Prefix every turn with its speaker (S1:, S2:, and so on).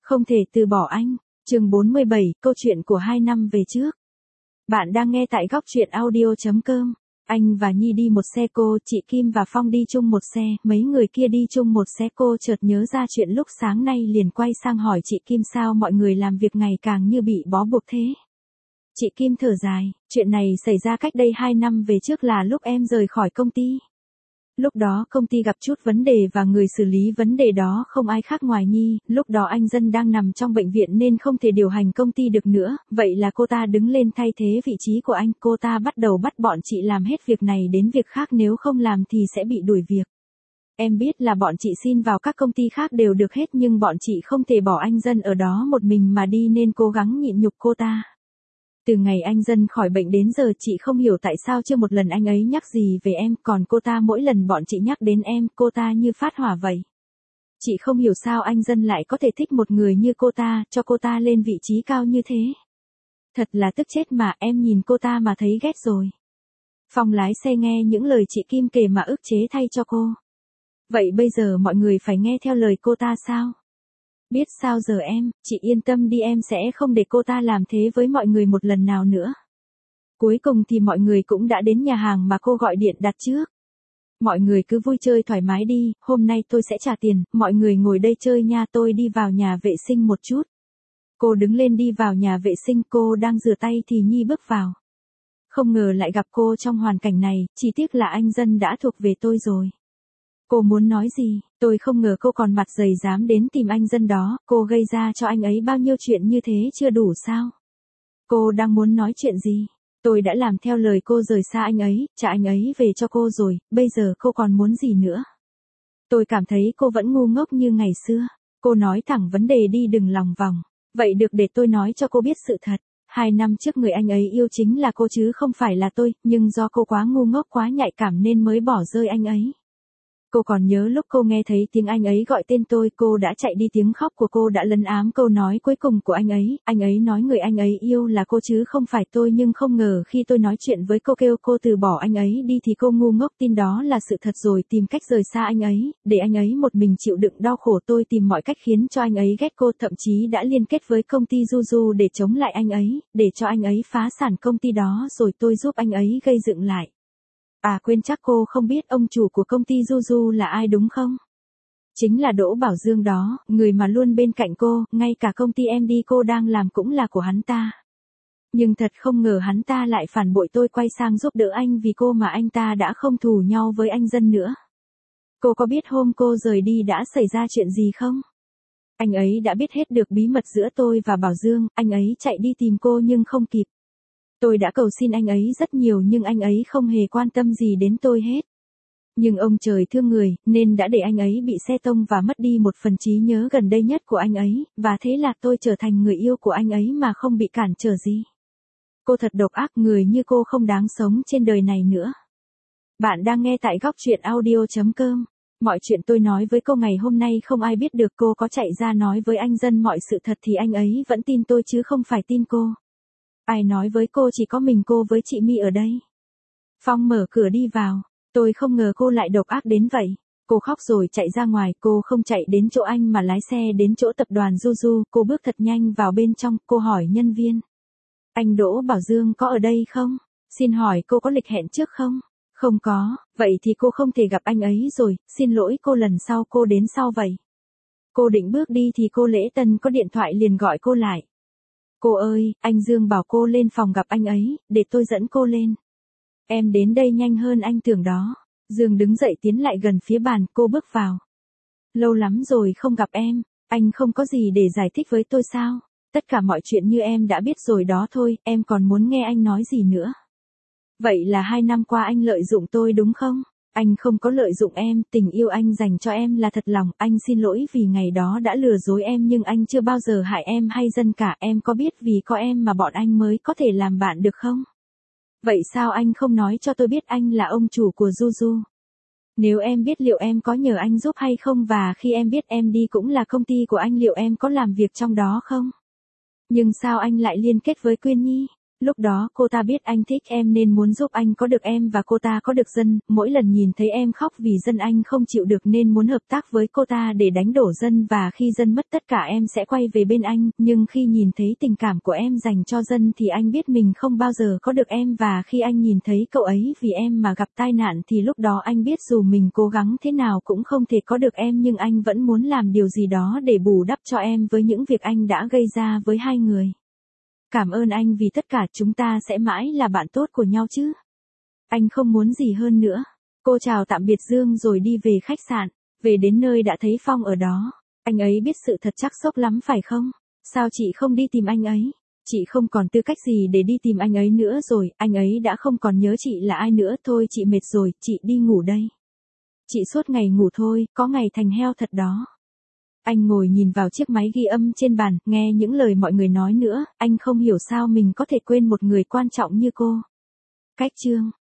S1: Không thể từ bỏ anh. Chương 47, câu chuyện của 2 năm về trước. Bạn đang nghe tại góc truyện audio.com. Anh và Nhi đi một xe, cô, chị Kim và Phong đi chung một xe, mấy người kia đi chung một xe. Cô chợt nhớ ra chuyện lúc sáng nay liền quay sang hỏi chị Kim sao mọi người làm việc ngày càng như bị bó buộc thế. Chị Kim thở dài, chuyện này xảy ra cách đây 2 năm về trước là lúc em rời khỏi công ty. Lúc đó công ty gặp chút vấn đề và người xử lý vấn đề đó không ai khác ngoài Nhi, lúc đó anh Dân đang nằm trong bệnh viện nên không thể điều hành công ty được nữa, vậy là cô ta đứng lên thay thế vị trí của anh, cô ta bắt đầu bắt bọn chị làm hết việc này đến việc khác, nếu không làm thì sẽ bị đuổi việc. Em biết là bọn chị xin vào các công ty khác đều được hết nhưng bọn chị không thể bỏ anh Dân ở đó một mình mà đi nên cố gắng nhịn nhục cô ta. Từ ngày anh Dân khỏi bệnh đến giờ chị không hiểu tại sao chưa một lần anh ấy nhắc gì về em, còn cô ta mỗi lần bọn chị nhắc đến em, cô ta như phát hỏa vậy. Chị không hiểu sao anh Dân lại có thể thích một người như cô ta, cho cô ta lên vị trí cao như thế. Thật là tức chết mà, em nhìn cô ta mà thấy ghét rồi. Phong lái xe nghe những lời chị Kim kể mà ức chế thay cho cô. Vậy bây giờ mọi người phải nghe theo lời cô ta sao? Biết sao giờ em, chị yên tâm đi, em sẽ không để cô ta làm thế với mọi người một lần nào nữa. Cuối cùng thì mọi người cũng đã đến nhà hàng mà cô gọi điện đặt trước. Mọi người cứ vui chơi thoải mái đi, hôm nay tôi sẽ trả tiền, mọi người ngồi đây chơi nha, tôi đi vào nhà vệ sinh một chút. Cô đứng lên đi vào nhà vệ sinh, cô đang rửa tay thì Nhi bước vào. Không ngờ lại gặp cô trong hoàn cảnh này, chỉ tiếc là anh Dân đã thuộc về tôi rồi. Cô muốn nói gì, tôi không ngờ cô còn mặt dày dám đến tìm anh Dân đó, cô gây ra cho anh ấy bao nhiêu chuyện như thế chưa đủ sao? Cô đang muốn nói chuyện gì? Tôi đã làm theo lời cô rời xa anh ấy, trả anh ấy về cho cô rồi, bây giờ cô còn muốn gì nữa? Tôi cảm thấy cô vẫn ngu ngốc như ngày xưa. Cô nói thẳng vấn đề đi, đừng lòng vòng. Vậy được, để tôi nói cho cô biết sự thật. 2 năm trước người anh ấy yêu chính là cô chứ không phải là tôi, nhưng do cô quá ngu ngốc quá nhạy cảm nên mới bỏ rơi anh ấy. Cô còn nhớ lúc cô nghe thấy tiếng anh ấy gọi tên tôi, cô đã chạy đi, tiếng khóc của cô đã lấn ám câu nói cuối cùng của anh ấy nói người anh ấy yêu là cô chứ không phải tôi, nhưng không ngờ khi tôi nói chuyện với cô kêu cô từ bỏ anh ấy đi thì cô ngu ngốc tin đó là sự thật rồi tìm cách rời xa anh ấy, để anh ấy một mình chịu đựng đau khổ. Tôi tìm mọi cách khiến cho anh ấy ghét cô, thậm chí đã liên kết với công ty Juju để chống lại anh ấy, để cho anh ấy phá sản công ty đó rồi tôi giúp anh ấy gây dựng lại. À quên, chắc cô không biết ông chủ của công ty Juju là ai đúng không? Chính là Đỗ Bảo Dương đó, người mà luôn bên cạnh cô, ngay cả công ty MD cô đang làm cũng là của hắn ta. Nhưng thật không ngờ hắn ta lại phản bội tôi, quay sang giúp đỡ anh vì cô mà anh ta đã không thù nhau với anh Dân nữa. Cô có biết hôm cô rời đi đã xảy ra chuyện gì không? Anh ấy đã biết hết được bí mật giữa tôi và Bảo Dương, anh ấy chạy đi tìm cô nhưng không kịp. Tôi đã cầu xin anh ấy rất nhiều nhưng anh ấy không hề quan tâm gì đến tôi hết. Nhưng ông trời thương người, nên đã để anh ấy bị xe tông và mất đi một phần trí nhớ gần đây nhất của anh ấy, và thế là tôi trở thành người yêu của anh ấy mà không bị cản trở gì. Cô thật độc ác, người như cô không đáng sống trên đời này nữa. Bạn đang nghe tại góc truyện audio.com. Mọi chuyện tôi nói với cô ngày hôm nay không ai biết được, cô có chạy ra nói với anh Dân mọi sự thật thì anh ấy vẫn tin tôi chứ không phải tin cô. Ai nói với cô chỉ có mình cô với chị My ở đây. Phong mở cửa đi vào. Tôi không ngờ cô lại độc ác đến vậy. Cô khóc rồi chạy ra ngoài, cô không chạy đến chỗ anh mà lái xe đến chỗ tập đoàn Juju, cô bước thật nhanh vào bên trong, cô hỏi nhân viên. Anh Đỗ Bảo Dương có ở đây không? Xin hỏi cô có lịch hẹn trước không? Không có, vậy thì cô không thể gặp anh ấy rồi, xin lỗi cô, lần sau cô đến sau vậy. Cô định bước đi thì cô Lễ Tân có điện thoại liền gọi cô lại. Cô ơi, anh Dương bảo cô lên phòng gặp anh ấy, để tôi dẫn cô lên. Em đến đây nhanh hơn anh tưởng đó. Dương đứng dậy tiến lại gần phía bàn, cô bước vào. Lâu lắm rồi không gặp em, anh không có gì để giải thích với tôi sao? Tất cả mọi chuyện như em đã biết rồi đó thôi, em còn muốn nghe anh nói gì nữa? Vậy là 2 năm qua anh lợi dụng tôi đúng không? Anh không có lợi dụng em, tình yêu anh dành cho em là thật lòng, anh xin lỗi vì ngày đó đã lừa dối em nhưng anh chưa bao giờ hại em hay Dân cả, em có biết vì có em mà bọn anh mới có thể làm bạn được không? Vậy sao anh không nói cho tôi biết anh là ông chủ của Juju? Nếu em biết liệu em có nhờ anh giúp hay không, và khi em biết em đi cũng là công ty của anh liệu em có làm việc trong đó không? Nhưng sao anh lại liên kết với Quyên Nhi? Lúc đó cô ta biết anh thích em nên muốn giúp anh có được em và cô ta có được Dân, mỗi lần nhìn thấy em khóc vì Dân anh không chịu được nên muốn hợp tác với cô ta để đánh đổ Dân và khi Dân mất tất cả em sẽ quay về bên anh, nhưng khi nhìn thấy tình cảm của em dành cho Dân thì anh biết mình không bao giờ có được em và khi anh nhìn thấy cậu ấy vì em mà gặp tai nạn thì lúc đó anh biết dù mình cố gắng thế nào cũng không thể có được em nhưng anh vẫn muốn làm điều gì đó để bù đắp cho em với những việc anh đã gây ra với hai người. Cảm ơn anh vì tất cả chúng ta sẽ mãi là bạn tốt của nhau chứ. Anh không muốn gì hơn nữa. Cô chào tạm biệt Dương rồi đi về khách sạn. Về đến nơi đã thấy Phong ở đó. Anh ấy biết sự thật chắc sốc lắm phải không? Sao chị không đi tìm anh ấy? Chị không còn tư cách gì để đi tìm anh ấy nữa rồi, anh ấy đã không còn nhớ chị là ai nữa. Thôi chị mệt rồi, chị đi ngủ đây. Chị suốt ngày ngủ thôi, có ngày thành heo thật đó. Anh ngồi nhìn vào chiếc máy ghi âm trên bàn, nghe những lời mọi người nói nữa, anh không hiểu sao mình có thể quên một người quan trọng như cô. Cách chương